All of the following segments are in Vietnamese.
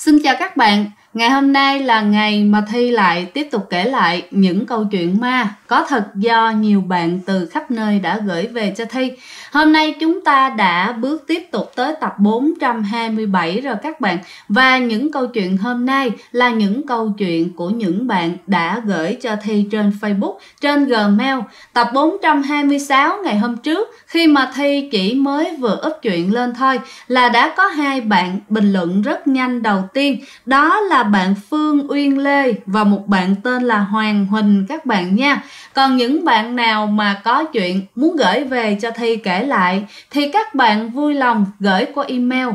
Xin chào các bạn, ngày hôm nay là ngày mà Thi lại tiếp tục kể lại những câu chuyện ma có thật do nhiều bạn từ khắp nơi đã gửi về cho Thi. Hôm nay chúng ta đã bước tiếp tục tới tập 427 rồi các bạn. Và những câu chuyện hôm nay là những câu chuyện của những bạn đã gửi cho Thi trên Facebook, trên Gmail. Tập 426 ngày hôm trước khi mà Thi chỉ mới vừa up chuyện lên thôi là đã có hai bạn bình luận rất nhanh. Đầu tiên đó là bạn Phương Uyên Lê và một bạn tên là Hoàng Huỳnh các bạn nha. Còn những bạn nào mà có chuyện muốn gửi về cho Thi kể lại thì các bạn vui lòng gửi qua email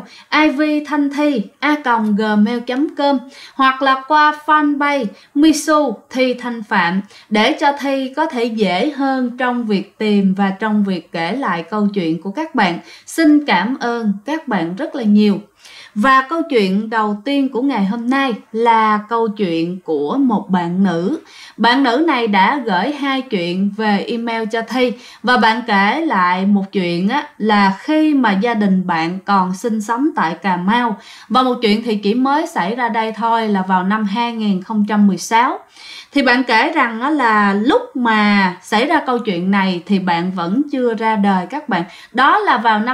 ivthanthi@gmail.com hoặc là qua fanpage Misu Thi Thanh Phạm để cho Thi có thể dễ hơn trong việc tìm và trong việc kể lại câu chuyện của các bạn. Xin cảm ơn các bạn rất là nhiều. Và câu chuyện đầu tiên của ngày hôm nay là câu chuyện của một bạn nữ. Bạn nữ này đã gửi hai chuyện về email cho Thi. Và bạn kể lại một chuyện là khi mà gia đình bạn còn sinh sống tại Cà Mau. Và một chuyện thì chỉ mới xảy ra đây thôi, là vào năm 2016. Thì bạn kể rằng là lúc mà xảy ra câu chuyện này thì bạn vẫn chưa ra đời các bạn. Đó là vào năm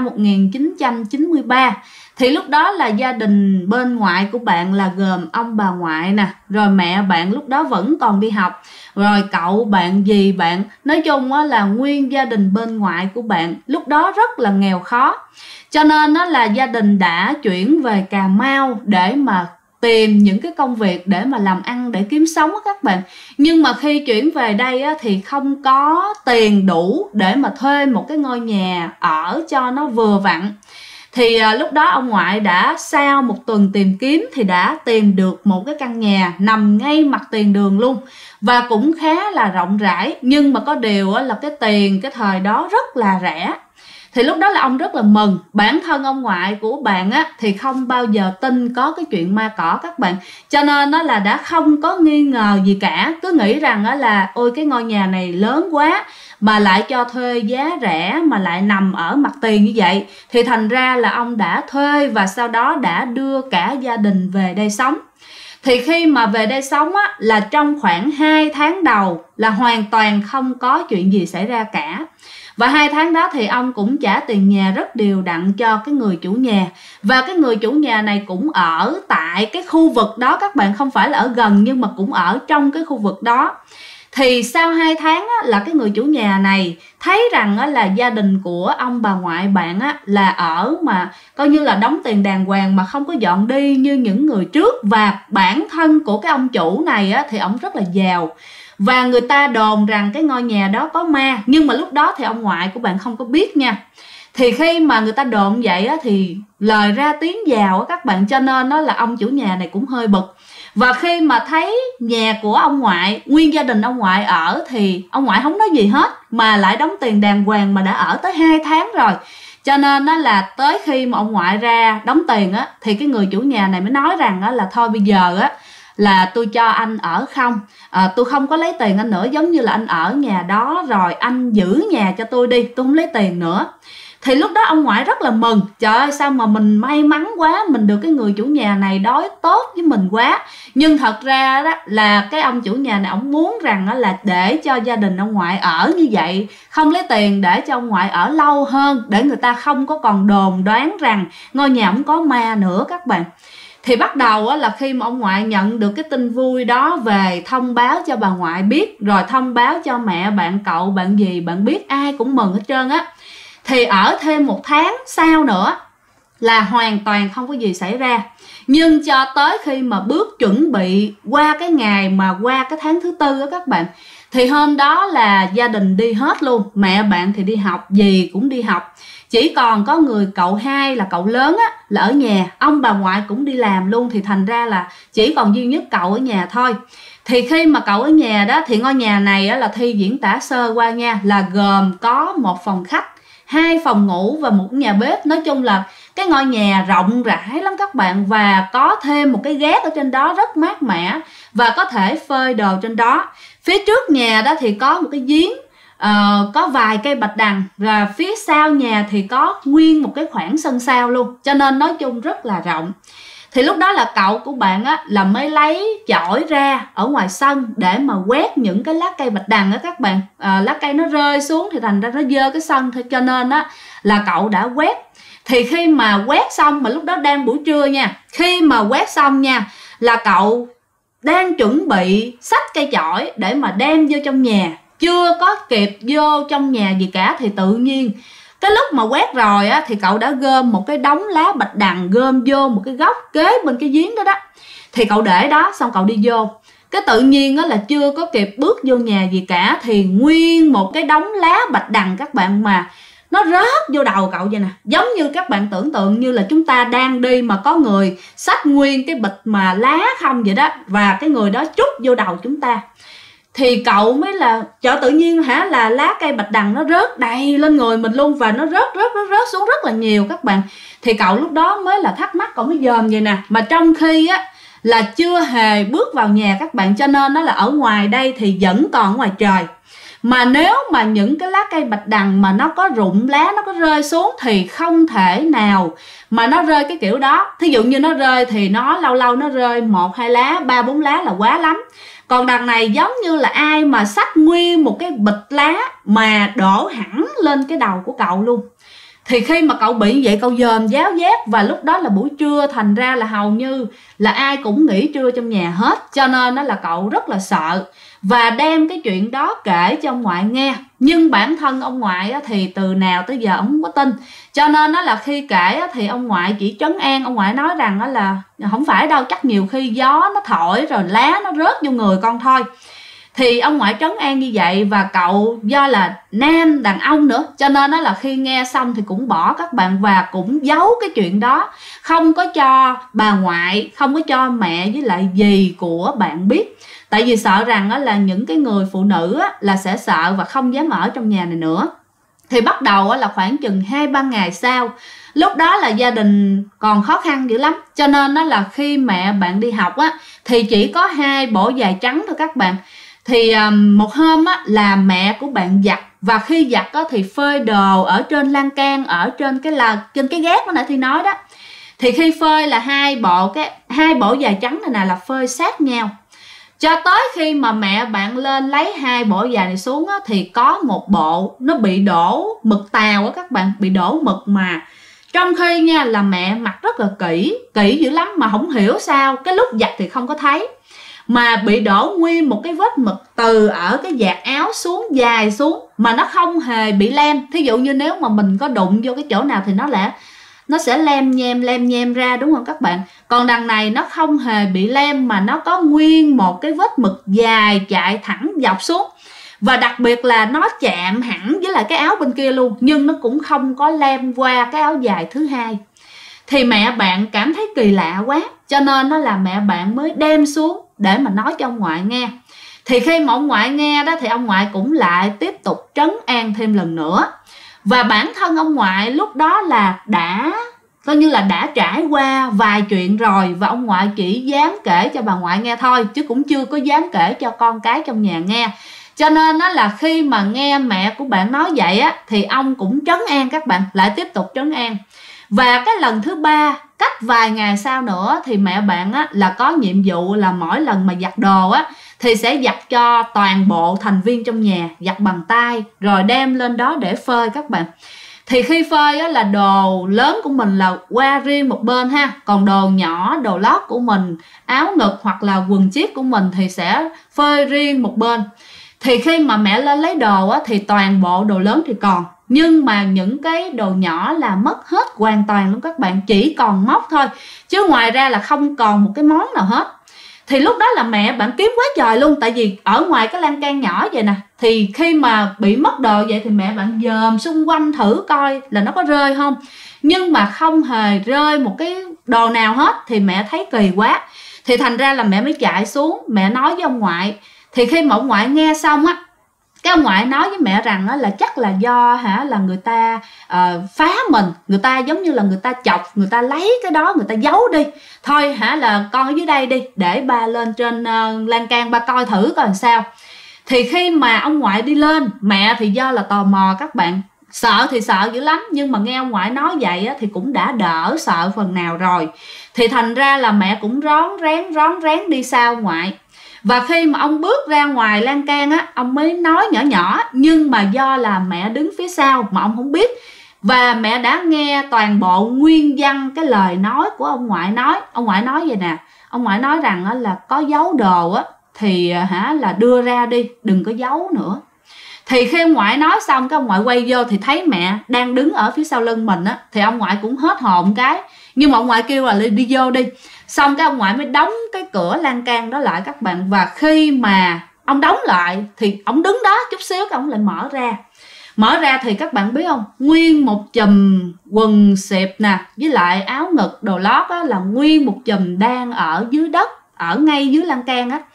1993. Thì lúc đó là gia đình bên ngoại của bạn là gồm ông bà ngoại nè, rồi mẹ bạn lúc đó vẫn còn đi học, rồi cậu bạn, dì bạn, nói chung là nguyên gia đình bên ngoại của bạn lúc đó rất là nghèo khó. Cho nên là gia đình đã chuyển về Cà Mau để mà tìm những cái công việc để mà làm ăn để kiếm sống các bạn. Nhưng mà khi chuyển về đây thì không có tiền đủ để mà thuê một cái ngôi nhà ở cho nó vừa vặn. Thì lúc đó ông ngoại đã sau một tuần tìm kiếm thì đã tìm được một cái căn nhà nằm ngay mặt tiền đường luôn. Và cũng khá là rộng rãi, nhưng mà có điều là cái tiền cái thời đó rất là rẻ. Thì lúc đó là ông rất là mừng. Bản thân ông ngoại của bạn thì không bao giờ tin có cái chuyện ma cỏ các bạn. Cho nên là đã không có nghi ngờ gì cả. Cứ nghĩ rằng là ôi cái ngôi nhà này lớn quá mà lại cho thuê giá rẻ mà lại nằm ở mặt tiền như vậy. Thì thành ra là ông đã thuê và sau đó đã đưa cả gia đình về đây sống. Thì khi mà về đây sống là trong khoảng 2 tháng đầu là hoàn toàn không có chuyện gì xảy ra cả. Và 2 tháng đó thì ông cũng trả tiền nhà rất đều đặn cho cái người chủ nhà. Và cái người chủ nhà này cũng ở tại cái khu vực đó các bạn, không phải là ở gần nhưng mà cũng ở trong cái khu vực đó. Thì sau 2 tháng là cái người chủ nhà này thấy rằng là gia đình của ông bà ngoại bạn là ở mà coi như là đóng tiền đàng hoàng mà không có dọn đi như những người trước. Và bản thân của cái ông chủ này thì ông rất là giàu. Và người ta đồn rằng cái ngôi nhà đó có ma. Nhưng mà lúc đó thì ông ngoại của bạn không có biết nha. Thì khi mà người ta đồn vậy thì lời ra tiếng vào các bạn, cho nên là ông chủ nhà này cũng hơi bực. Và khi mà thấy nhà của ông ngoại, nguyên gia đình ông ngoại ở thì ông ngoại không nói gì hết, mà lại đóng tiền đàng hoàng mà đã ở tới 2 tháng rồi. Cho nên là tới khi mà ông ngoại ra đóng tiền thì cái người chủ nhà này mới nói rằng là thôi bây giờ là tôi cho anh ở không, tôi không có lấy tiền anh nữa, giống như là anh ở nhà đó rồi anh giữ nhà cho tôi đi, tôi không lấy tiền nữa. Thì lúc đó ông ngoại rất là mừng, trời ơi sao mà mình may mắn quá, mình được cái người chủ nhà này đối tốt với mình quá. Nhưng thật ra đó là cái ông chủ nhà này ông muốn rằng là để cho gia đình ông ngoại ở như vậy, không lấy tiền để cho ông ngoại ở lâu hơn, để người ta không có còn đồn đoán rằng ngôi nhà ông có ma nữa các bạn. Thì bắt đầu là khi mà ông ngoại nhận được cái tin vui đó về, thông báo cho bà ngoại biết, rồi thông báo cho mẹ bạn, cậu bạn, dì bạn biết, ai cũng mừng hết trơn Thì ở thêm 1 tháng sau nữa là hoàn toàn không có gì xảy ra. Nhưng cho tới khi mà bước chuẩn bị qua cái ngày mà qua cái tháng thứ 4 các bạn, thì hôm đó là gia đình đi hết luôn. Mẹ bạn thì đi học, dì cũng đi học. Chỉ còn có người cậu hai là cậu lớn là ở nhà. Ông bà ngoại cũng đi làm luôn. Thì thành ra là chỉ còn duy nhất cậu ở nhà thôi. Thì khi mà cậu ở nhà đó thì ngôi nhà này là Thi diễn tả sơ qua nha, là gồm có 1 phòng khách, 2 phòng ngủ và 1 nhà bếp. Nói chung là cái ngôi nhà rộng rãi lắm các bạn. Và có thêm một cái gác ở trên đó rất mát mẻ, và có thể phơi đồ trên đó. Phía trước nhà đó thì có một cái giếng, có vài cây bạch đằng. Và phía sau nhà thì có nguyên một cái khoảng sân sau luôn. Cho nên nói chung rất là rộng. Thì lúc đó là cậu của bạn á là mới lấy chổi ra ở ngoài sân để mà quét những cái lá cây bạch đằng á các bạn. Lá cây nó rơi xuống thì thành ra nó dơ cái sân thôi, cho nên á là cậu đã quét. Thì khi mà quét xong, mà lúc đó đang buổi trưa nha, khi mà quét xong nha là cậu đang chuẩn bị xách cây chổi để mà đem vô trong nhà, chưa có kịp vô trong nhà gì cả thì tự nhiên cái lúc mà quét rồi á thì cậu đã gom một cái đống lá bạch đằng, gom vô một cái góc kế bên cái giếng đó đó. Thì cậu để đó xong cậu đi vô, cái tự nhiên á là chưa có kịp bước vô nhà gì cả thì nguyên một cái đống lá bạch đằng các bạn mà nó rớt vô đầu cậu vậy nè. Giống như các bạn tưởng tượng như là chúng ta đang đi mà có người xách nguyên cái bịch mà lá không vậy đó, và cái người đó trút vô đầu chúng ta. Thì cậu mới là chợ tự nhiên là lá cây bạch đằng nó rớt đầy lên người mình luôn, và nó rớt xuống rất là nhiều các bạn. Thì cậu lúc đó mới là thắc mắc, cậu mới dòm vậy nè, mà trong khi á là chưa hề bước vào nhà các bạn, cho nên nó là ở ngoài đây thì vẫn còn ở ngoài trời. Mà nếu mà những cái lá cây bạch đằng mà nó có rụng lá, nó có rơi xuống thì không thể nào mà nó rơi cái kiểu đó. Thí dụ như nó rơi thì nó lâu lâu nó rơi 1-2 lá, 3-4 lá là quá lắm. Còn đằng này giống như là ai mà xách nguyên một cái bịch lá mà đổ hẳn lên cái đầu của cậu luôn. Thì khi mà cậu bị vậy cậu dòm giáo giác, và lúc đó là buổi trưa, thành ra là hầu như là ai cũng nghỉ trưa trong nhà hết, cho nên đó là cậu rất là sợ và đem cái chuyện đó kể cho ông ngoại nghe. Nhưng bản thân ông ngoại thì từ nào tới giờ ông không có tin, cho nên đó là khi kể thì ông ngoại chỉ trấn an. Ông ngoại nói rằng là không phải đâu, chắc nhiều khi gió nó thổi rồi lá nó rớt vô người con thôi. Thì ông ngoại trấn an như vậy, và cậu do là nam đàn ông nữa, cho nên đó là khi nghe xong thì cũng bỏ các bạn, và cũng giấu cái chuyện đó, không có cho bà ngoại, không có cho mẹ với lại dì của bạn biết. Tại vì sợ rằng là những cái người phụ nữ là sẽ sợ và không dám ở trong nhà này nữa. Thì bắt đầu là khoảng chừng 2-3 ngày sau, lúc đó là gia đình còn khó khăn dữ lắm, cho nên đó là khi mẹ bạn đi học thì chỉ có 2 bộ giày trắng thôi các bạn. Thì một hôm là mẹ của bạn giặt, và khi giặt thì phơi đồ ở trên lan can, ở trên cái gác nãy thì nói đó. Thì khi phơi là hai bộ giày trắng này nè là phơi sát nhau. Cho tới khi mà mẹ bạn lên lấy 2 bộ giày này xuống thì có một bộ nó bị đổ mực tàu các bạn, bị đổ mực, mà trong khi nha là mẹ mặc rất là kỹ dữ lắm, mà không hiểu sao cái lúc giặt thì không có thấy, mà bị đổ nguyên một cái vết mực từ ở cái vạt áo xuống, dài xuống, mà nó không hề bị lem. Thí dụ như nếu mà mình có đụng vô cái chỗ nào thì nó sẽ lem nhem ra, đúng không các bạn? Còn đằng này nó không hề bị lem, mà nó có nguyên một cái vết mực dài chạy thẳng dọc xuống. Và đặc biệt là nó chạm hẳn với lại cái áo bên kia luôn, nhưng nó cũng không có lem qua cái áo dài thứ hai. Thì mẹ bạn cảm thấy kỳ lạ quá, cho nên nó là mẹ bạn mới đem xuống để mà nói cho ông ngoại nghe. Thì khi mà ông ngoại nghe đó thì ông ngoại cũng lại tiếp tục trấn an thêm lần nữa. Và bản thân ông ngoại lúc đó là coi như là đã trải qua vài chuyện rồi, và ông ngoại chỉ dám kể cho bà ngoại nghe thôi, chứ cũng chưa có dám kể cho con cái trong nhà nghe. Cho nên đó là khi mà nghe mẹ của bạn nói vậy thì ông cũng trấn an các bạn, lại tiếp tục trấn an. Và cái lần thứ 3, cách vài ngày sau nữa, thì mẹ bạn là có nhiệm vụ là mỗi lần mà giặt đồ thì sẽ giặt cho toàn bộ thành viên trong nhà, giặt bằng tay rồi đem lên đó để phơi các bạn. Thì khi phơi là đồ lớn của mình là qua riêng một bên ha, còn đồ nhỏ, đồ lót của mình, áo ngực hoặc là quần chiếc của mình thì sẽ phơi riêng một bên. Thì khi mà mẹ lên lấy đồ thì toàn bộ đồ lớn thì còn, nhưng mà những cái đồ nhỏ là mất hết hoàn toàn luôn các bạn, chỉ còn móc thôi, chứ ngoài ra là không còn một cái món nào hết. Thì lúc đó là mẹ bạn kiếm quá trời luôn, tại vì ở ngoài cái lan can nhỏ vậy nè, thì khi mà bị mất đồ vậy thì mẹ bạn dòm xung quanh thử coi là nó có rơi không, nhưng mà không hề rơi một cái đồ nào hết. Thì mẹ thấy kỳ quá, thì thành ra là mẹ mới chạy xuống, mẹ nói với ông ngoại. Thì khi mà ông ngoại nghe xong cái ông ngoại nói với mẹ rằng là chắc là do là người ta phá mình, người ta giống như là người ta chọc, người ta lấy cái đó người ta giấu đi thôi, là con ở dưới đây đi, để ba lên trên lan can ba coi thử coi làm sao. Thì khi mà ông ngoại đi lên, mẹ thì do là tò mò các bạn, Sợ thì sợ dữ lắm, nhưng mà nghe ông ngoại nói vậy á, thì cũng đã đỡ sợ phần nào rồi. Thì thành ra là mẹ cũng rón rén đi sau ông ngoại. Và khi mà ông bước ra ngoài lan can á, ông mới nói nhỏ nhỏ, nhưng mà do là mẹ đứng phía sau mà ông không biết. Và mẹ đã nghe toàn bộ nguyên văn cái lời nói của ông ngoại nói. Ông ngoại nói vậy nè, ông ngoại nói rằng á, là có giấu đồ á thì là đưa ra đi, đừng có giấu nữa. Thì khi ông ngoại nói xong, cái ông ngoại quay vô thì thấy mẹ đang đứng ở phía sau lưng mình á, thì ông ngoại cũng hết hồn cái. Nhưng mà ông ngoại kêu là đi vô đi. Xong cái ông ngoại mới đóng cái cửa lan can đó lại các bạn. Và khi mà ông đóng lại thì ông đứng đó chút xíu, cái ông lại mở ra. Mở ra thì các bạn biết không, nguyên một chùm quần xẹp nè, với lại áo ngực đồ lót á, là nguyên một chùm đang ở dưới đất, ở ngay dưới lan can á.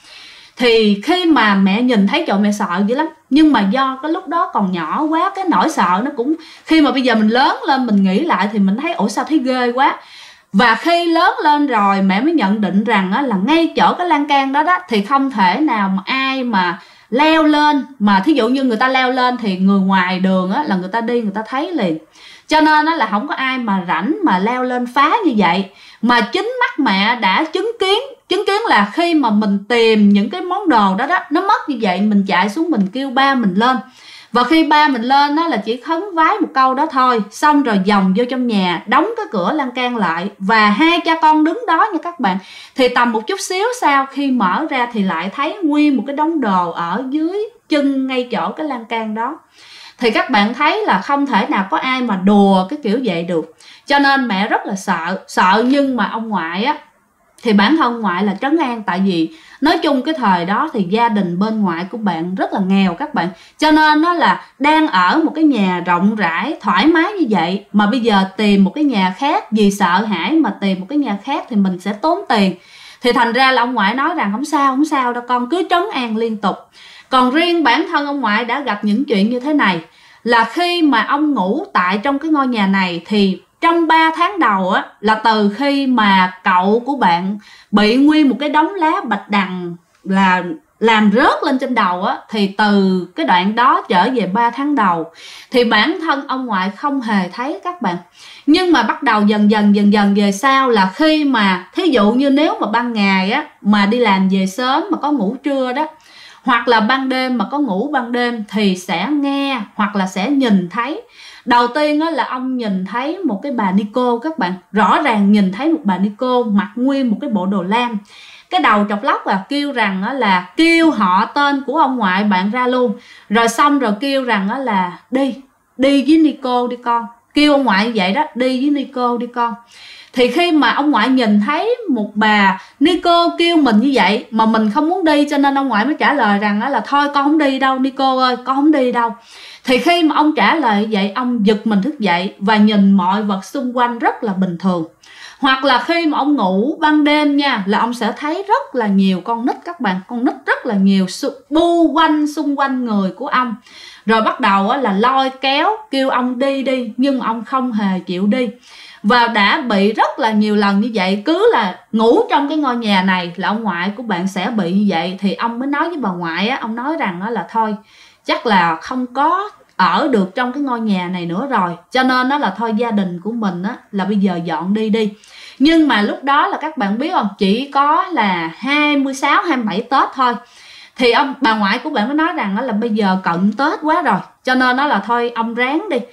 Thì khi mà mẹ nhìn thấy, trời, mẹ sợ dữ lắm. Nhưng mà do cái lúc đó còn nhỏ quá, cái nỗi sợ nó cũng, khi mà bây giờ mình lớn lên mình nghĩ lại thì mình thấy ủa sao thấy ghê quá. Và khi lớn lên rồi mẹ mới nhận định rằng á, là ngay chỗ cái lan can đó thì không thể nào mà ai mà leo lên. Mà thí dụ như người ta leo lên thì người ngoài đường á, là người ta đi người ta thấy liền. Cho nên á, là không có ai mà rảnh mà leo lên phá như vậy. Mà chính mắt mẹ đã chứng kiến là khi mà mình tìm những cái món đồ đó nó mất như vậy, mình chạy xuống mình kêu ba mình lên. Và khi ba mình lên đó là chỉ khấn vái một câu đó thôi, xong rồi vòng vô trong nhà, đóng cái cửa lan can lại. Và hai cha con đứng đó nha các bạn. Thì tầm một chút xíu sau, khi mở ra thì lại thấy nguyên một cái đống đồ ở dưới chân ngay chỗ cái lan can đó. Thì các bạn thấy là không thể nào có ai mà đùa cái kiểu vậy được. Cho nên mẹ rất là sợ. Nhưng mà ông ngoại á, thì bản thân ngoại là trấn an. Tại vì nói chung cái thời đó thì gia đình bên ngoại của bạn rất là nghèo các bạn. Cho nên nó là đang ở một cái nhà rộng rãi thoải mái như vậy, mà bây giờ tìm một cái nhà khác, vì sợ hãi mà tìm một cái nhà khác thì mình sẽ tốn tiền. Thì thành ra là ông ngoại nói rằng không sao đâu con, cứ trấn an liên tục. Còn riêng bản thân ông ngoại đã gặp những chuyện như thế này, là khi mà ông ngủ tại trong cái ngôi nhà này thì trong 3 tháng đầu á, là từ khi mà cậu của bạn bị nguyên một cái đống lá bạch đằng là làm rớt lên trên đầu á, thì từ cái đoạn đó trở về 3 tháng đầu thì bản thân ông ngoại không hề thấy các bạn. Nhưng mà bắt đầu dần dần về sau, là khi mà thí dụ như nếu mà ban ngày á mà đi làm về sớm mà có ngủ trưa đó, hoặc là ban đêm mà có ngủ ban đêm, thì sẽ nghe hoặc là sẽ nhìn thấy. Đầu tiên á, là ông nhìn thấy một cái bà ni cô các bạn. Rõ ràng nhìn thấy một bà ni cô mặc nguyên một cái bộ đồ lam, cái đầu trọc lóc, kêu rằng á, là kêu họ tên của ông ngoại bạn ra luôn. Rồi xong rồi kêu rằng á, là đi với ni cô đi con. Kêu ông ngoại vậy đó, đi với ni cô đi con. Thì khi mà ông ngoại nhìn thấy một bà ni cô kêu mình như vậy mà mình không muốn đi, cho nên ông ngoại mới trả lời rằng là thôi con không đi đâu ni cô ơi, con không đi đâu. Thì khi mà ông trả lời vậy, ông giật mình thức dậy và nhìn mọi vật xung quanh rất là bình thường. Hoặc là khi mà ông ngủ ban đêm nha, là ông sẽ thấy rất là nhiều con nít các bạn. Con nít rất là nhiều bu quanh xung quanh người của ông. Rồi bắt đầu là lôi kéo kêu ông đi, nhưng mà ông không hề chịu đi. Và đã bị rất là nhiều lần như vậy. Cứ là ngủ trong cái ngôi nhà này là ông ngoại của bạn sẽ bị như vậy. Thì ông mới nói với bà ngoại á, ông nói rằng là thôi chắc là không có ở được trong cái ngôi nhà này nữa rồi, cho nên đó là thôi gia đình của mình á là bây giờ dọn đi. Nhưng mà lúc đó là các bạn biết không, chỉ có là 26, 27 Tết thôi. Thì bà ngoại của bạn mới nói rằng đó là bây giờ cận Tết quá rồi, cho nên đó là thôi ông ráng đi,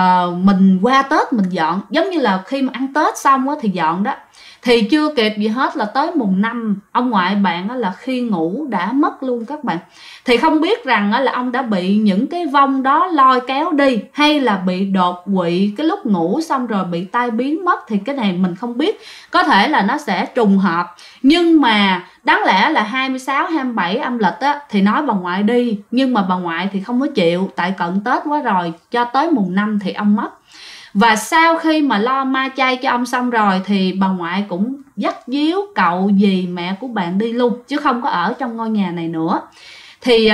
mình qua Tết mình dọn. Giống như là khi mà ăn Tết xong á thì dọn đó. Thì chưa kịp gì hết là tới mùng 5 ông ngoại bạn á là khi ngủ đã mất luôn các bạn. Thì không biết rằng á là ông đã bị những cái vong đó lôi kéo đi, hay là bị đột quỵ cái lúc ngủ xong rồi bị tai biến mất, thì cái này mình không biết. Có thể là nó sẽ trùng hợp. Nhưng mà đáng lẽ là 26, 27 âm lịch á thì nói bà ngoại đi, nhưng mà bà ngoại thì không có chịu, tại cận Tết quá rồi, cho tới mùng 5 thì ông mất. Và sau khi mà lo ma chay cho ông xong rồi thì bà ngoại cũng dắt díu cậu dì mẹ của bạn đi luôn, chứ không có ở trong ngôi nhà này nữa. Thì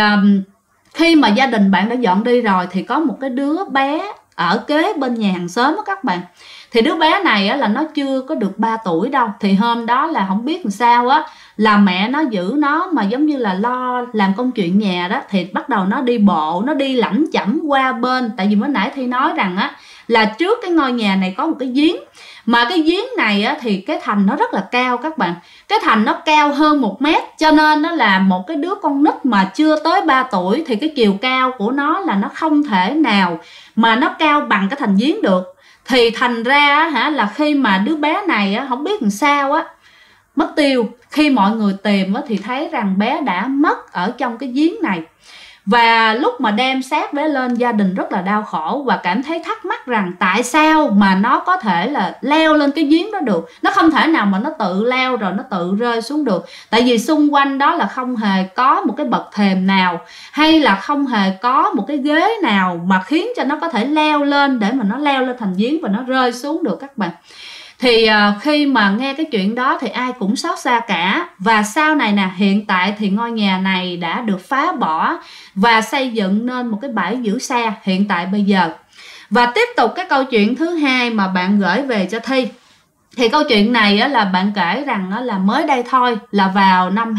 khi mà gia đình bạn đã dọn đi rồi thì có một cái đứa bé ở kế bên nhà hàng xóm đó các bạn. Thì đứa bé này á, là nó chưa có được 3 tuổi đâu. Thì hôm đó là không biết làm sao á, là mẹ nó giữ nó mà giống như là lo làm công chuyện nhà đó. Thì bắt đầu nó đi bộ, nó đi lẩm chẩm qua bên. Tại vì mới nãy Thi nói rằng á, là trước cái ngôi nhà này có một cái giếng. Mà cái giếng này á, thì cái thành nó rất là cao các bạn. Cái thành nó cao hơn 1 mét. Cho nên nó là một cái đứa con nít mà chưa tới 3 tuổi. Thì cái chiều cao của nó là nó không thể nào mà nó cao bằng cái thành giếng được. Thì thành ra hả, là khi mà đứa bé này á, không biết làm sao á, mất tiêu. Khi mọi người tìm á, thì thấy rằng bé đã mất ở trong cái giếng này. Và lúc mà đem xác bé lên, gia đình rất là đau khổ và cảm thấy thắc mắc rằng tại sao mà nó có thể là leo lên cái giếng đó được. Nó không thể nào mà nó tự leo rồi nó tự rơi xuống được. Tại vì xung quanh đó là không hề có một cái bậc thềm nào, hay là không hề có một cái ghế nào mà khiến cho nó có thể leo lên để mà nó leo lên thành giếng và nó rơi xuống được các bạn. Thì khi mà nghe cái chuyện đó thì ai cũng xót xa cả. Và sau này nè, hiện tại thì ngôi nhà này đã được phá bỏ và xây dựng nên một cái bãi giữ xe hiện tại bây giờ. Và tiếp tục cái câu chuyện thứ hai mà bạn gửi về cho Thi. Thì câu chuyện này á, là bạn kể rằng á, là mới đây thôi, là vào năm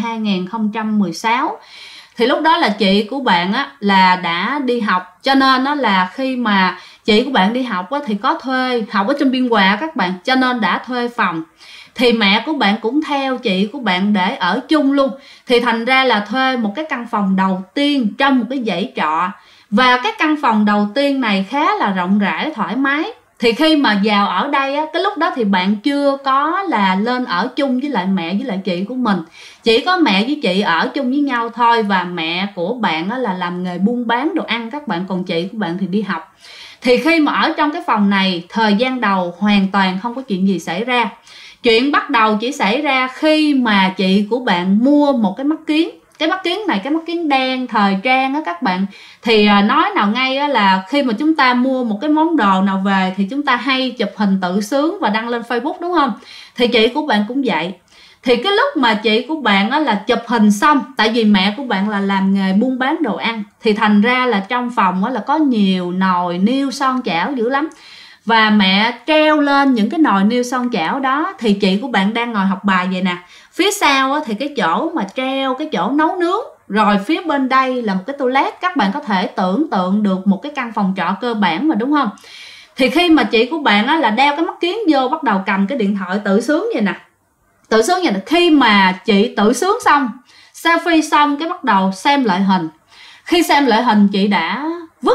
2016. Thì lúc đó là chị của bạn á, là đã đi học. Cho nên á, là khi mà chị của bạn đi học á, thì có thuê, học ở trong Biên Hòa các bạn, cho nên đã thuê phòng. Thì mẹ của bạn cũng theo chị của bạn để ở chung luôn. Thì thành ra là thuê một cái căn phòng đầu tiên trong một cái dãy trọ. Và cái căn phòng đầu tiên này khá là rộng rãi, thoải mái. Thì khi mà vào ở đây á, cái lúc đó thì bạn chưa có là lên ở chung với lại mẹ với lại chị của mình. Chỉ có mẹ với chị ở chung với nhau thôi. Và mẹ của bạn á, là làm nghề buôn bán đồ ăn các bạn, còn chị của bạn thì đi học. Thì khi mà ở trong cái phòng này, thời gian đầu hoàn toàn không có chuyện gì xảy ra. Chuyện bắt đầu chỉ xảy ra khi mà chị của bạn mua một cái mắt kiếng. Cái mắt kiếng này, cái mắt kiếng đen thời trang á các bạn. Thì nói nào ngay á, là khi mà chúng ta mua một cái món đồ nào về thì chúng ta hay chụp hình tự sướng và đăng lên Facebook đúng không? Thì chị của bạn cũng vậy. Thì cái lúc mà chị của bạn á, là chụp hình xong, tại vì mẹ của bạn là làm nghề buôn bán đồ ăn, thì thành ra là trong phòng á, là có nhiều nồi niêu son chảo dữ lắm. Và mẹ treo lên những cái nồi niêu son chảo đó. Thì chị của bạn đang ngồi học bài vậy nè. Phía sau á, thì cái chỗ mà treo, cái chỗ nấu nướng. Rồi phía bên đây là một cái toilet. Các bạn có thể tưởng tượng được một cái căn phòng trọ cơ bản mà đúng không? Thì khi mà chị của bạn á, là đeo cái mắt kiếng vô, bắt đầu cầm cái điện thoại tự sướng vậy nè. Tự sướng vậy nè. Khi mà chị tự sướng xong, selfie xong, cái bắt đầu xem lại hình. Khi xem lại hình, chị đã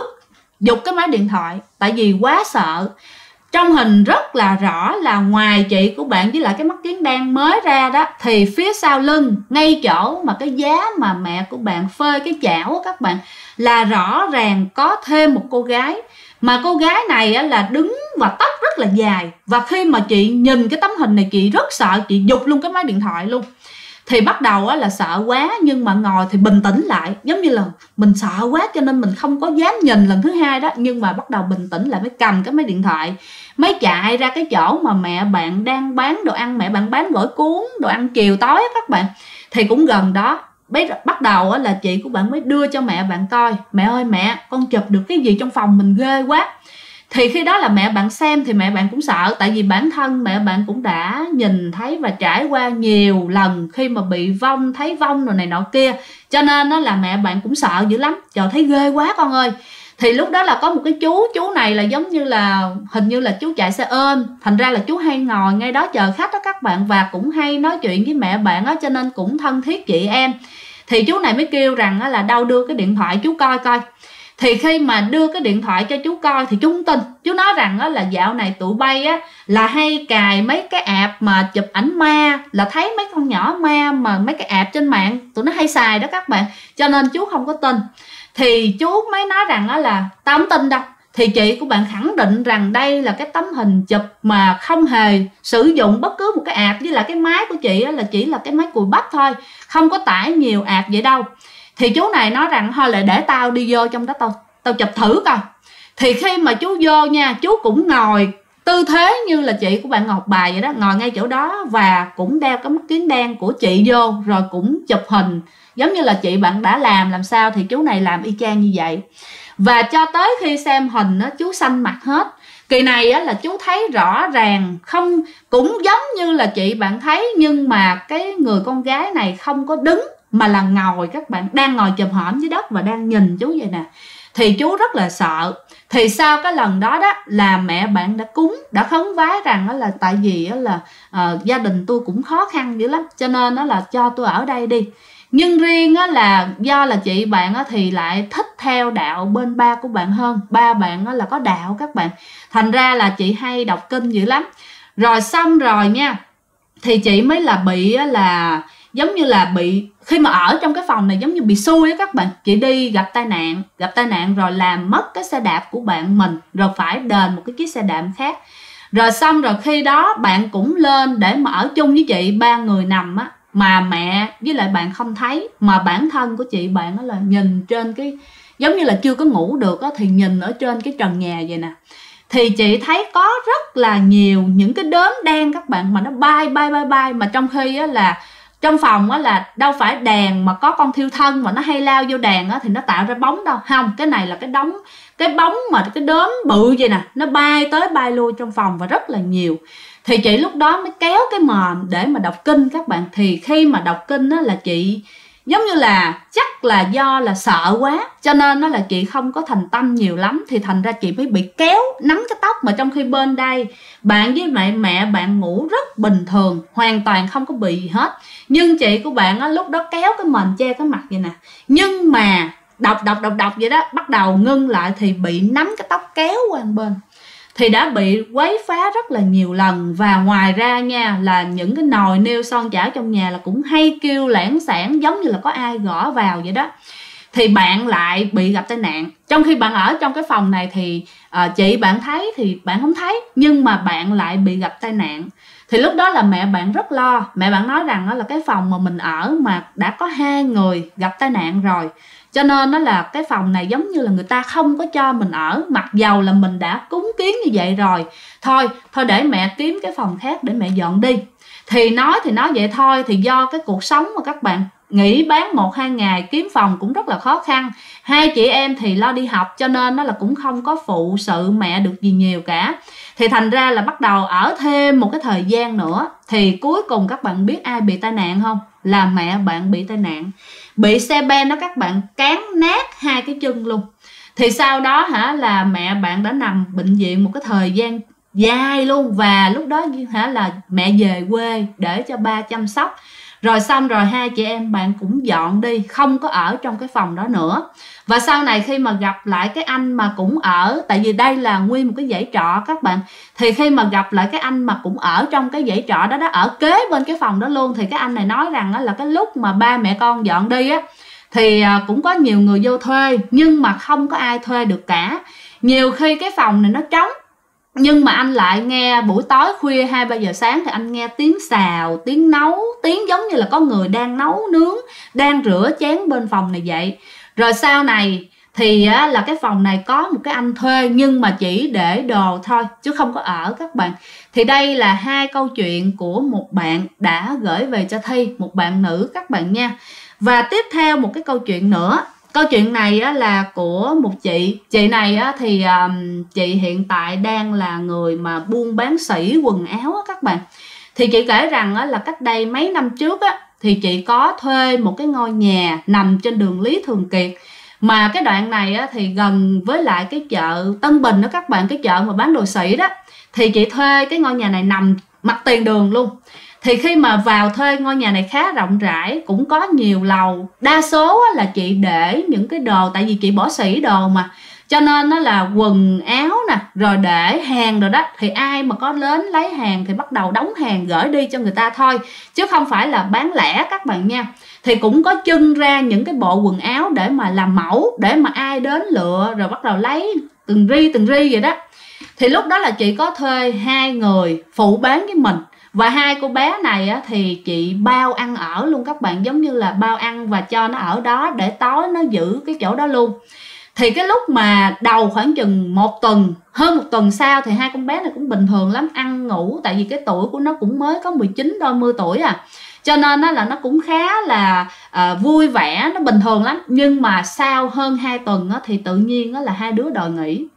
giục cái máy điện thoại. Tại vì quá sợ. Trong hình rất là rõ là ngoài chị của bạn với lại cái mắt kiếng đen mới ra đó, thì phía sau lưng, ngay chỗ mà cái giá mà mẹ của bạn phơi cái chảo á các bạn, là rõ ràng có thêm một cô gái. Mà cô gái này á, là đứng và tóc rất là dài. Và khi mà chị nhìn cái tấm hình này, chị rất sợ, chị giục luôn cái máy điện thoại luôn. Thì bắt đầu á, là sợ quá, nhưng mà ngồi thì bình tĩnh lại. Giống như là mình sợ quá cho nên mình không có dám nhìn lần thứ hai đó. Nhưng mà bắt đầu bình tĩnh lại, mới cầm cái máy điện thoại, mới chạy ra cái chỗ mà mẹ bạn đang bán đồ ăn. Mẹ bạn bán gỏi cuốn, đồ ăn chiều tối á các bạn. Thì cũng gần đó. Bắt đầu á, là chị của bạn mới đưa cho mẹ bạn coi. Mẹ ơi mẹ, con chụp được cái gì trong phòng mình ghê quá. Thì khi đó là mẹ bạn xem thì mẹ bạn cũng sợ. Tại vì bản thân mẹ bạn cũng đã nhìn thấy và trải qua nhiều lần khi mà bị vong, thấy vong rồi này nọ kia. Cho nên đó là mẹ bạn cũng sợ dữ lắm. Trời, thấy ghê quá con ơi. Thì lúc đó là có một cái chú này là giống như là, hình như là chú chạy xe ôm. Thành ra là chú hay ngồi ngay đó chờ khách đó các bạn. Và cũng hay nói chuyện với mẹ bạn đó, cho nên cũng thân thiết chị em. Thì chú này mới kêu rằng là đâu đưa cái điện thoại chú coi coi. Thì khi mà đưa cái điện thoại cho chú coi thì chú không tin. Chú nói rằng là dạo này tụi bay á, là hay cài mấy cái app mà chụp ảnh ma. Là thấy mấy con nhỏ ma mà mấy cái app trên mạng tụi nó hay xài đó các bạn. Cho nên chú không có tin. Thì chú mới nói rằng là tao không tin đâu. Thì chị của bạn khẳng định rằng đây là cái tấm hình chụp mà không hề sử dụng bất cứ một cái app. Với lại cái máy của chị là chỉ là cái máy cùi bắp thôi, không có tải nhiều app vậy đâu. Thì chú này nói rằng thôi lại để tao đi vô trong đó, tao chụp thử coi. Thì khi mà chú vô nha, chú cũng ngồi tư thế như là chị của bạn ngồi học bài vậy đó, ngồi ngay chỗ đó. Và cũng đeo cái mắt kiếng đen của chị vô, rồi cũng chụp hình giống như là chị bạn đã làm sao thì chú này làm y chang như vậy. Và cho tới khi xem hình đó, chú xanh mặt hết. Kỳ này á, là chú thấy rõ ràng không, cũng giống như là chị bạn thấy, nhưng mà cái người con gái này không có đứng mà là ngồi, các bạn, đang ngồi chùm hổm dưới đất và đang nhìn chú vậy nè. Thì chú rất là sợ. Thì sau cái lần đó đó là mẹ bạn đã cúng, đã khấn vái rằng đó là tại vì đó là gia đình tôi cũng khó khăn dữ lắm, cho nên đó là cho tôi ở đây đi. Nhưng riêng á, là do là chị bạn á, thì lại thích theo đạo bên ba của bạn hơn. Ba bạn á, là có đạo các bạn. Thành ra là chị hay đọc kinh dữ lắm. Rồi xong rồi nha, thì chị mới là bị là giống như là bị, khi mà ở trong cái phòng này giống như bị xui á các bạn. Chị đi gặp tai nạn rồi làm mất cái xe đạp của bạn mình, rồi phải đền một cái chiếc xe đạp khác. Rồi xong rồi khi đó bạn cũng lên để mà ở chung với chị, ba người nằm á, mà mẹ với lại bạn không thấy, mà bản thân của chị bạn đó là nhìn trên cái, giống như là chưa có ngủ được á, thì nhìn ở trên cái trần nhà vậy nè. Thì chị thấy có rất là nhiều những cái đốm đen các bạn, mà nó bay, mà trong khi á là trong phòng á là đâu phải đèn mà có con thiêu thân mà nó hay lao vô đèn á thì nó tạo ra bóng đâu. Không, cái này là cái bóng mà cái đốm bự vậy nè, nó bay tới bay lui trong phòng và rất là nhiều. Thì chị lúc đó mới kéo cái mền để mà đọc kinh các bạn. Thì khi mà đọc kinh á là chị giống như là chắc là do là sợ quá, cho nên nó là chị không có thành tâm nhiều lắm. Thì thành ra chị mới bị kéo nắm cái tóc, mà trong khi bên đây bạn với mẹ bạn ngủ rất bình thường, hoàn toàn không có bị gì hết. Nhưng chị của bạn á, lúc đó kéo cái mền che cái mặt vậy nè. Nhưng mà đọc vậy đó, bắt đầu ngưng lại thì bị nắm cái tóc kéo qua bên. Thì đã bị quấy phá rất là nhiều lần. Và ngoài ra nha, là những cái nồi niêu son chảo trong nhà là cũng hay kêu lãng xảng, giống như là có ai gõ vào vậy đó. Thì bạn lại bị gặp tai nạn. Trong khi bạn ở trong cái phòng này thì chị bạn thấy thì bạn không thấy, nhưng mà bạn lại bị gặp tai nạn. Thì lúc đó là mẹ bạn rất lo. Mẹ bạn nói rằng đó là cái phòng mà mình ở mà đã có 2 người gặp tai nạn rồi, cho nên đó là cái phòng này giống như là người ta không có cho mình ở, mặc dầu là mình đã cúng kiến như vậy rồi. Thôi để mẹ kiếm cái phòng khác để mẹ dọn đi. Thì nói vậy thôi. Thì do cái cuộc sống mà các bạn nghỉ bán 1-2 ngày kiếm phòng cũng rất là khó khăn. 2 chị em thì lo đi học, cho nên nó là cũng không có phụ sự mẹ được gì nhiều cả. Thì thành ra là bắt đầu ở thêm một cái thời gian nữa. Thì cuối cùng các bạn biết ai bị tai nạn không? Là mẹ bạn bị tai nạn. Bị xe ben đó các bạn, cán nát 2 cái chân luôn. Thì sau đó là mẹ bạn đã nằm bệnh viện một cái thời gian dài luôn. Và lúc đó là mẹ về quê để cho ba chăm sóc. Rồi xong rồi 2 chị em bạn cũng dọn đi, không có ở trong cái phòng đó nữa. Và sau này khi mà gặp lại cái anh mà cũng ở, tại vì đây là nguyên một cái dãy trọ các bạn. Thì khi mà gặp lại cái anh mà cũng ở trong cái dãy trọ đó, ở kế bên cái phòng đó luôn, thì cái anh này nói rằng là cái lúc mà ba mẹ con dọn đi á, thì cũng có nhiều người vô thuê, nhưng mà không có ai thuê được cả. Nhiều khi cái phòng này nó trống, nhưng mà anh lại nghe buổi tối khuya 2-3 giờ sáng thì anh nghe tiếng xào, tiếng nấu, tiếng giống như là có người đang nấu nướng, đang rửa chén bên phòng này vậy. Rồi sau này thì là cái phòng này có một cái anh thuê, nhưng mà chỉ để đồ thôi chứ không có ở các bạn. Thì đây là 2 câu chuyện của một bạn đã gửi về cho Thi, một bạn nữ các bạn nha. Và tiếp theo một cái câu chuyện nữa. Câu chuyện này là của một chị này thì chị hiện tại đang là người mà buôn bán sỉ quần áo các bạn. Thì chị kể rằng là cách đây mấy năm trước thì chị có thuê một cái ngôi nhà nằm trên đường Lý Thường Kiệt. Mà cái đoạn này thì gần với lại cái chợ Tân Bình đó các bạn, cái chợ mà bán đồ sỉ đó. Thì chị thuê cái ngôi nhà này nằm mặt tiền đường luôn. Thì khi mà vào thuê ngôi nhà này khá rộng rãi, cũng có nhiều lầu. Đa số là chị để những cái đồ, tại vì chị bỏ sỉ đồ mà, cho nên nó là quần áo nè, rồi để hàng rồi đó. Thì ai mà có đến lấy hàng thì bắt đầu đóng hàng gửi đi cho người ta thôi, chứ không phải là bán lẻ các bạn nha. Thì cũng có trưng ra những cái bộ quần áo để mà làm mẫu, để mà ai đến lựa rồi bắt đầu lấy từng ri vậy đó. Thì lúc đó là chị có thuê 2 người phụ bán với mình. Và 2 cô bé này thì chị bao ăn ở luôn các bạn, giống như là bao ăn và cho nó ở đó để tối nó giữ cái chỗ đó luôn. Thì cái lúc mà đầu khoảng chừng 1 tuần, hơn 1 tuần sau thì 2 con bé này cũng bình thường lắm, ăn ngủ, tại vì cái tuổi của nó cũng mới có 19 đôi 10 tuổi cho nên là nó cũng khá là vui vẻ, nó bình thường lắm. Nhưng mà sau hơn 2 tuần thì tự nhiên là 2 đứa đòi nghỉ.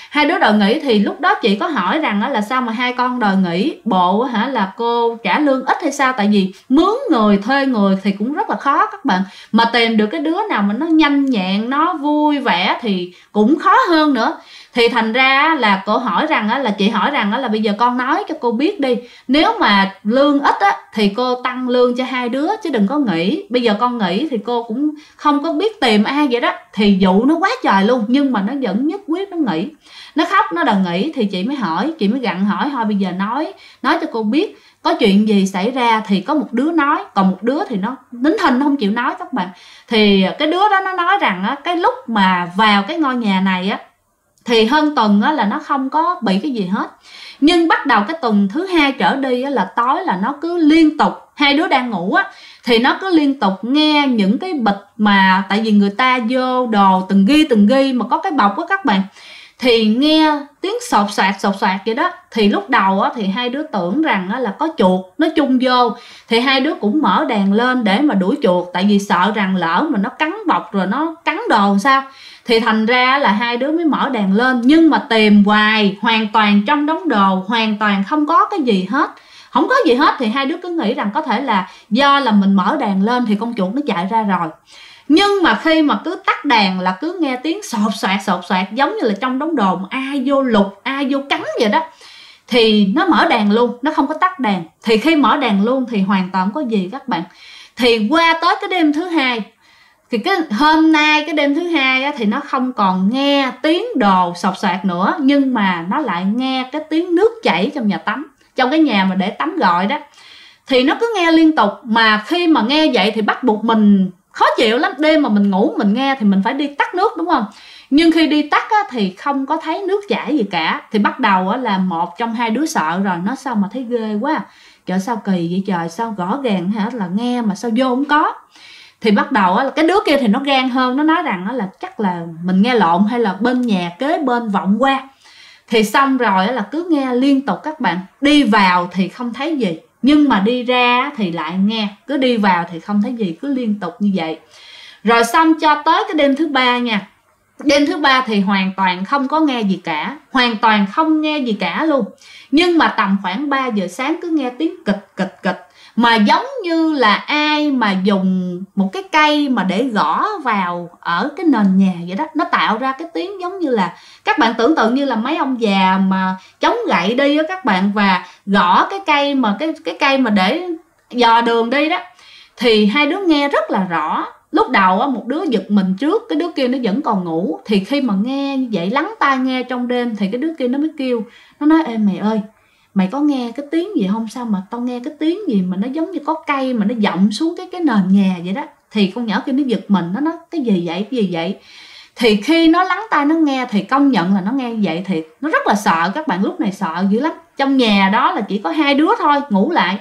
Hai đứa đòi nghỉ thì lúc đó chị có hỏi rằng là sao mà hai con đòi nghỉ, bộ là cô trả lương ít hay sao? Tại vì mướn người, thuê người thì cũng rất là khó các bạn, mà tìm được cái đứa nào mà nó nhanh nhẹn, nó vui vẻ thì cũng khó hơn nữa. Thì thành ra là cô hỏi rằng là chị hỏi rằng là bây giờ con nói cho cô biết đi, nếu mà lương ít thì cô tăng lương cho hai đứa chứ đừng có nghỉ. Bây giờ con nghỉ thì cô cũng không có biết tìm ai vậy đó, thì dụ nó quá trời luôn, nhưng mà nó vẫn nhất quyết nó nghỉ, nó khóc nó đòi nghỉ. Thì chị mới hỏi, chị mới gặng hỏi thôi bây giờ nói cho cô biết có chuyện gì xảy ra. Thì có một đứa nói, còn một đứa thì nó nín thinh, nó không chịu nói các bạn. Thì cái đứa đó nó nói rằng cái lúc mà vào cái ngôi nhà này thì hơn tuần là nó không có bị cái gì hết, nhưng bắt đầu cái tuần thứ hai trở đi là tối là nó cứ liên tục, hai đứa đang ngủ thì nó cứ liên tục nghe những cái bịch, mà tại vì người ta vô đồ từng ghi mà có cái bọc các bạn, thì nghe tiếng sột soạt vậy đó. Thì lúc đầu thì hai đứa tưởng rằng là có chuột nó chung vô, thì hai đứa cũng mở đèn lên để mà đuổi chuột, tại vì sợ rằng lỡ mà nó cắn bọc rồi nó cắn đồ sao. Thì thành ra là hai đứa mới mở đèn lên, nhưng mà tìm hoài hoàn toàn trong đống đồ, hoàn toàn không có cái gì hết, không có gì hết. Thì hai đứa cứ nghĩ rằng có thể là do là mình mở đèn lên thì con chuột nó chạy ra rồi. Nhưng mà khi mà cứ tắt đèn là cứ nghe tiếng sột soạt giống như là trong đống đồ ai vô lục, ai vô cắn vậy đó. Thì nó mở đèn luôn, nó không có tắt đèn. Thì khi mở đèn luôn thì hoàn toàn không có gì các bạn. Thì qua tới cái đêm thứ hai, thì cái hôm nay cái đêm thứ hai thì nó không còn nghe tiếng đồ sột soạt nữa, nhưng mà nó lại nghe cái tiếng nước chảy trong nhà tắm, trong cái nhà mà để tắm gội đó. Thì nó cứ nghe liên tục, mà khi mà nghe vậy thì bắt buộc mình khó chịu lắm. Đêm mà mình ngủ mình nghe thì mình phải đi tắt nước đúng không, nhưng khi đi tắt thì không có thấy nước chảy gì cả. Thì bắt đầu là một trong hai đứa sợ rồi, nó sao mà thấy ghê quá, trời sao kỳ vậy trời, sao rõ ràng hả là nghe mà sao vô không có. Thì bắt đầu là cái đứa kia thì nó gan hơn, nó nói rằng là chắc là mình nghe lộn hay là bên nhà kế bên vọng qua. Thì xong rồi là cứ nghe liên tục các bạn, đi vào thì không thấy gì, nhưng mà đi ra thì lại nghe, cứ đi vào thì không thấy gì, cứ liên tục như vậy. Rồi xong cho tới cái đêm thứ ba nha. Đêm thứ ba thì hoàn toàn không có nghe gì cả, hoàn toàn không nghe gì cả luôn. Nhưng mà tầm khoảng 3 giờ sáng cứ nghe tiếng kịch, mà giống như là ai mà dùng một cái cây mà để gõ vào ở cái nền nhà vậy đó. Nó tạo ra cái tiếng giống như là, các bạn tưởng tượng như là mấy ông già mà chống gậy đi á các bạn, và gõ cái cây mà cái cây mà để dò đường đi đó. Thì hai đứa nghe rất là rõ. Lúc đầu một đứa giật mình trước, cái đứa kia nó vẫn còn ngủ. Thì khi mà nghe như vậy, lắng tai nghe trong đêm, thì cái đứa kia nó mới kêu, nó nói: ê mày ơi, mày có nghe cái tiếng gì không? Sao mà tao nghe cái tiếng gì mà nó giống như có cây mà nó vọng xuống cái nền nhà vậy đó. Thì con nhỏ kia nó giật mình, nó nói: cái gì vậy, cái gì vậy? Thì khi nó lắng tai nó nghe thì công nhận là nó nghe như vậy, thì nó rất là sợ các bạn. Lúc này sợ dữ lắm. Trong nhà đó là chỉ có hai đứa thôi ngủ lại.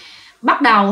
Bắt đầu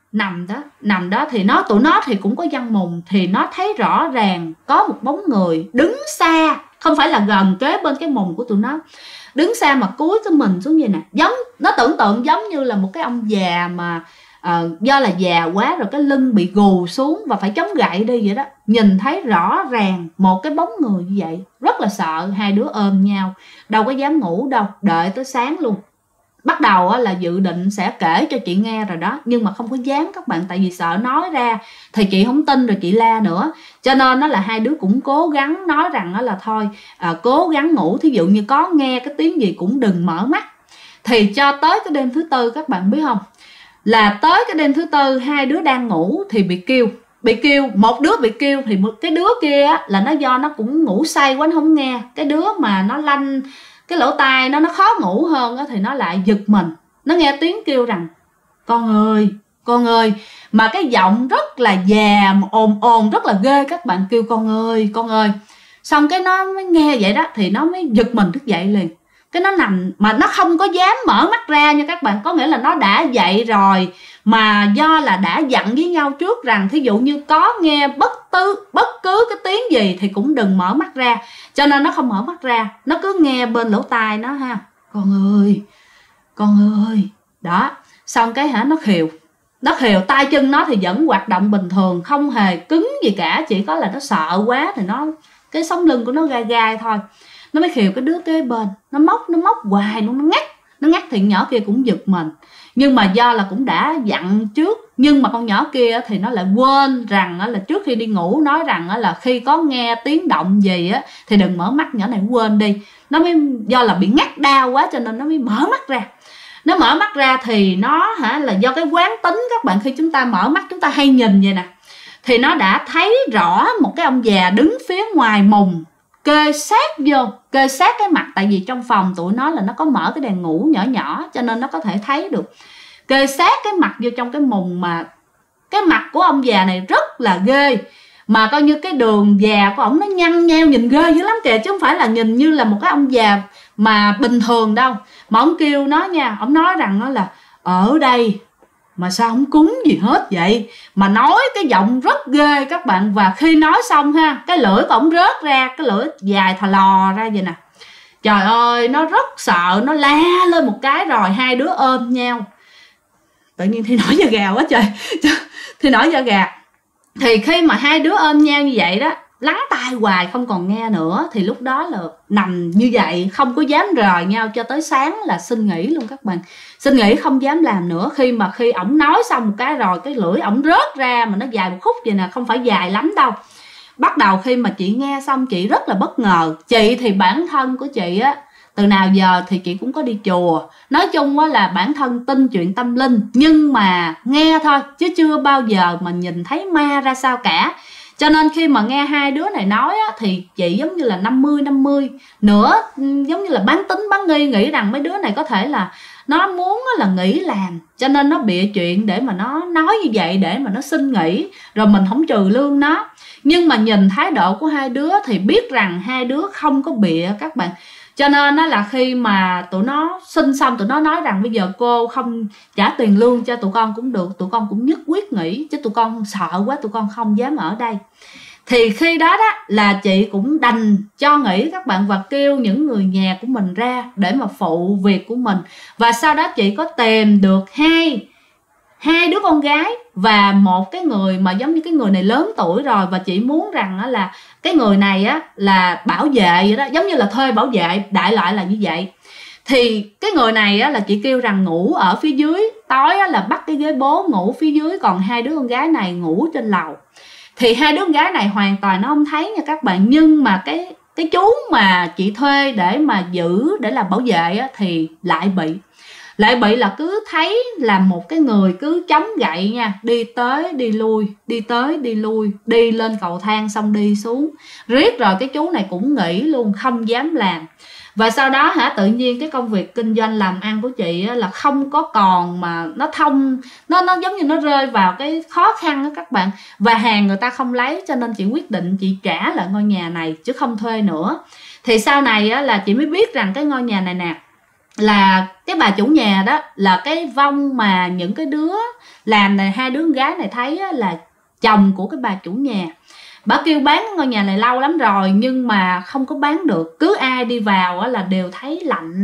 nằm đó thì tụi nó thì cũng có văn mùng, thì nó thấy rõ ràng có một bóng người đứng xa, không phải là gần kế bên cái mùng của tụi nó, đứng xa mà cúi cái mình xuống vậy nè. Giống, nó tưởng tượng giống như là một cái ông già mà do là già quá rồi cái lưng bị gù xuống và phải chống gậy đi vậy đó. Nhìn thấy rõ ràng một cái bóng người như vậy, rất là sợ. Hai đứa ôm nhau, đâu có dám ngủ đâu, đợi tới sáng luôn. Bắt đầu là dự định sẽ kể cho chị nghe rồi đó, nhưng mà không có dám các bạn, tại vì sợ nói ra thì chị không tin rồi chị la nữa. Cho nên là hai đứa cũng cố gắng nói rằng là thôi cố gắng ngủ, thí dụ như có nghe cái tiếng gì cũng đừng mở mắt. Thì cho tới cái đêm thứ tư các bạn biết không, là tới cái đêm thứ tư hai đứa đang ngủ thì bị kêu, một đứa bị kêu. Thì cái đứa kia là nó do nó cũng ngủ say quá nó không nghe, cái đứa mà nó lanh cái lỗ tai nó khó ngủ hơn thì nó lại giật mình, nó nghe tiếng kêu rằng: con ơi, mà cái giọng rất là già, ồn rất là ghê các bạn, kêu con ơi. Xong cái nó mới nghe vậy đó thì nó mới giật mình thức dậy liền. Cái nó nằm mà nó không có dám mở mắt ra nha các bạn, có nghĩa là nó đã dậy rồi, mà do là đã dặn với nhau trước rằng thí dụ như có nghe bất cứ cái tiếng gì thì cũng đừng mở mắt ra, cho nên nó không mở mắt ra, nó cứ nghe bên lỗ tai nó ha: con ơi đó. Xong cái nó khều, tay chân nó thì vẫn hoạt động bình thường, không hề cứng gì cả, chỉ có là nó sợ quá thì cái sống lưng của nó gai gai thôi. nó mới khều cái đứa kế bên, nó móc hoài luôn, nó ngắt thì nhỏ kia cũng giật mình. Nhưng mà do là cũng đã dặn trước, nhưng mà con nhỏ kia thì nó lại quên rằng là trước khi đi ngủ nói rằng là khi có nghe tiếng động gì á thì đừng mở mắt. Nhỏ này quên đi, nó mới do là bị ngắt đau quá cho nên nó mới mở mắt ra. Nó mở mắt ra thì nó là do cái quán tính các bạn, khi chúng ta mở mắt chúng ta hay nhìn vậy nè, thì nó đã thấy rõ một cái ông già đứng phía ngoài mùng, kê sát cái mặt. Tại vì trong phòng tụi nó là nó có mở cái đèn ngủ nhỏ nhỏ cho nên nó có thể thấy được, kê sát cái mặt vô trong cái mùng. Mà cái mặt của ông già này rất là ghê, mà coi như cái đường già của ổng nó nhăn nheo nhìn ghê dữ lắm kìa, chứ không phải là nhìn như là một cái ông già mà bình thường đâu. Mà ổng kêu nó nha, ổng nói rằng nó là ở đây mà sao không cúng gì hết vậy, mà nói cái giọng rất ghê các bạn. Và khi nói xong ha, cái lưỡi của ổng rớt ra, cái lưỡi dài thò lò ra vậy nè. Trời ơi, nó rất sợ, nó la lên một cái rồi hai đứa ôm nhau. Tự nhiên thì nổi da gà quá trời thì nổi da gà. Thì khi mà hai đứa ôm nhau như vậy đó, lắng tai hoài không còn nghe nữa, thì lúc đó là nằm như vậy, không có dám rời nhau cho tới sáng là xin nghỉ luôn các bạn. Xin nghỉ không dám làm nữa. Khi ổng nói xong một cái rồi, cái lưỡi ổng rớt ra mà nó dài một khúc vậy nè, không phải dài lắm đâu. Bắt đầu khi mà chị nghe xong chị rất là bất ngờ. Chị thì bản thân của chị á, từ nào giờ thì chị cũng có đi chùa. Nói chung á là bản thân tin chuyện tâm linh, nhưng mà nghe thôi chứ chưa bao giờ mà nhìn thấy ma ra sao cả. Cho nên khi mà nghe hai đứa này nói á, thì chị giống như là 50-50. Nữa giống như là bán tính bán nghi, nghĩ rằng mấy đứa này có thể là nó muốn là nghỉ làm, cho nên nó bịa chuyện để mà nó nói như vậy để mà nó xin nghỉ, rồi mình không trừ lương nó. Nhưng mà nhìn thái độ của hai đứa thì biết rằng hai đứa không có bịa các bạn. Cho nên đó là khi mà tụi nó xin xong, tụi nó nói rằng bây giờ cô không trả tiền lương cho tụi con cũng được, tụi con cũng nhất quyết nghỉ, chứ tụi con sợ quá, tụi con không dám ở đây. Thì khi đó đó là chị cũng đành cho nghỉ các bạn, và kêu những người nhà của mình ra để mà phụ việc của mình. Và sau đó chị có tìm được hai đứa con gái và một cái người mà giống như cái người này lớn tuổi rồi, và chị muốn rằng đó là cái người này á là bảo vệ vậy đó, giống như là thuê bảo vệ, đại loại là như vậy. Thì cái người này á là chị kêu rằng ngủ ở phía dưới, tối á là bắt cái ghế bố ngủ phía dưới, còn hai đứa con gái này ngủ trên lầu. Thì hai đứa con gái này hoàn toàn nó không thấy nha các bạn, nhưng mà cái chú mà chị thuê để mà giữ, để làm bảo vệ á, thì lại bị là cứ thấy là một cái người cứ chống gậy nha, đi tới đi lui, đi tới đi lui, đi lên cầu thang xong đi xuống riết. Rồi cái chú này cũng nghỉ luôn, không dám làm. Và sau đó tự nhiên cái công việc kinh doanh làm ăn của chị là không có còn, mà nó giống như nó rơi vào cái khó khăn đó các bạn. Và hàng người ta không lấy, cho nên chị quyết định chị trả lại ngôi nhà này chứ không thuê nữa. Thì sau này là chị mới biết rằng cái ngôi nhà này nè, là cái bà chủ nhà đó là cái vong mà những cái đứa làm này, hai đứa con gái này thấy là chồng của cái bà chủ nhà. Bà kêu bán ngôi nhà này lâu lắm rồi nhưng mà không có bán được. Cứ ai đi vào là đều thấy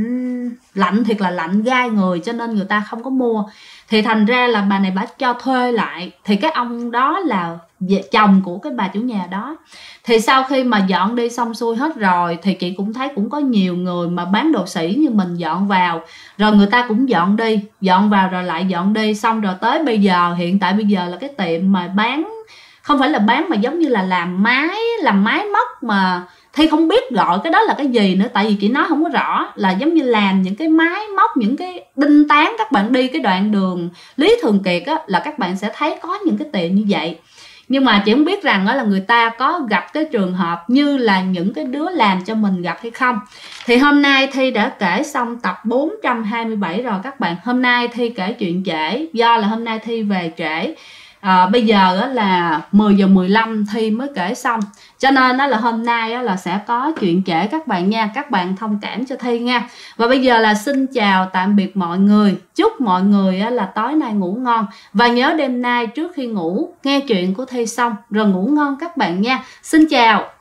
lạnh thiệt là lạnh gai người, cho nên người ta không có mua. Thì thành ra là bà này bà cho thuê lại. Thì cái ông đó là chồng của cái bà chủ nhà đó. Thì sau khi mà dọn đi xong xuôi hết rồi thì chị cũng thấy cũng có nhiều người mà bán đồ sỉ như mình dọn vào, rồi người ta cũng dọn đi, dọn vào rồi lại dọn đi. Xong rồi tới bây giờ, hiện tại bây giờ là cái tiệm mà bán, không phải là bán mà giống như là làm máy móc, mà Thi không biết gọi cái đó là cái gì nữa, tại vì chị nói không có rõ. Là giống như làm những cái máy móc, những cái đinh tán. Các bạn đi cái đoạn đường Lý Thường Kiệt á, là các bạn sẽ thấy có những cái tiệm như vậy. Nhưng mà chị không biết rằng đó là người ta có gặp cái trường hợp như là những cái đứa làm cho mình gặp hay không. Thì hôm nay Thi đã kể xong tập 427 rồi các bạn. Hôm nay Thi kể chuyện trễ, do là hôm nay Thi về trễ. Bây giờ là 10 giờ 15 Thi mới kể xong, cho nên là hôm nay là sẽ có chuyện trễ các bạn nha. Các bạn thông cảm cho Thi nha. Và bây giờ là xin chào tạm biệt mọi người. Chúc mọi người là tối nay ngủ ngon. Và nhớ đêm nay trước khi ngủ nghe chuyện của Thi xong rồi ngủ ngon các bạn nha. Xin chào.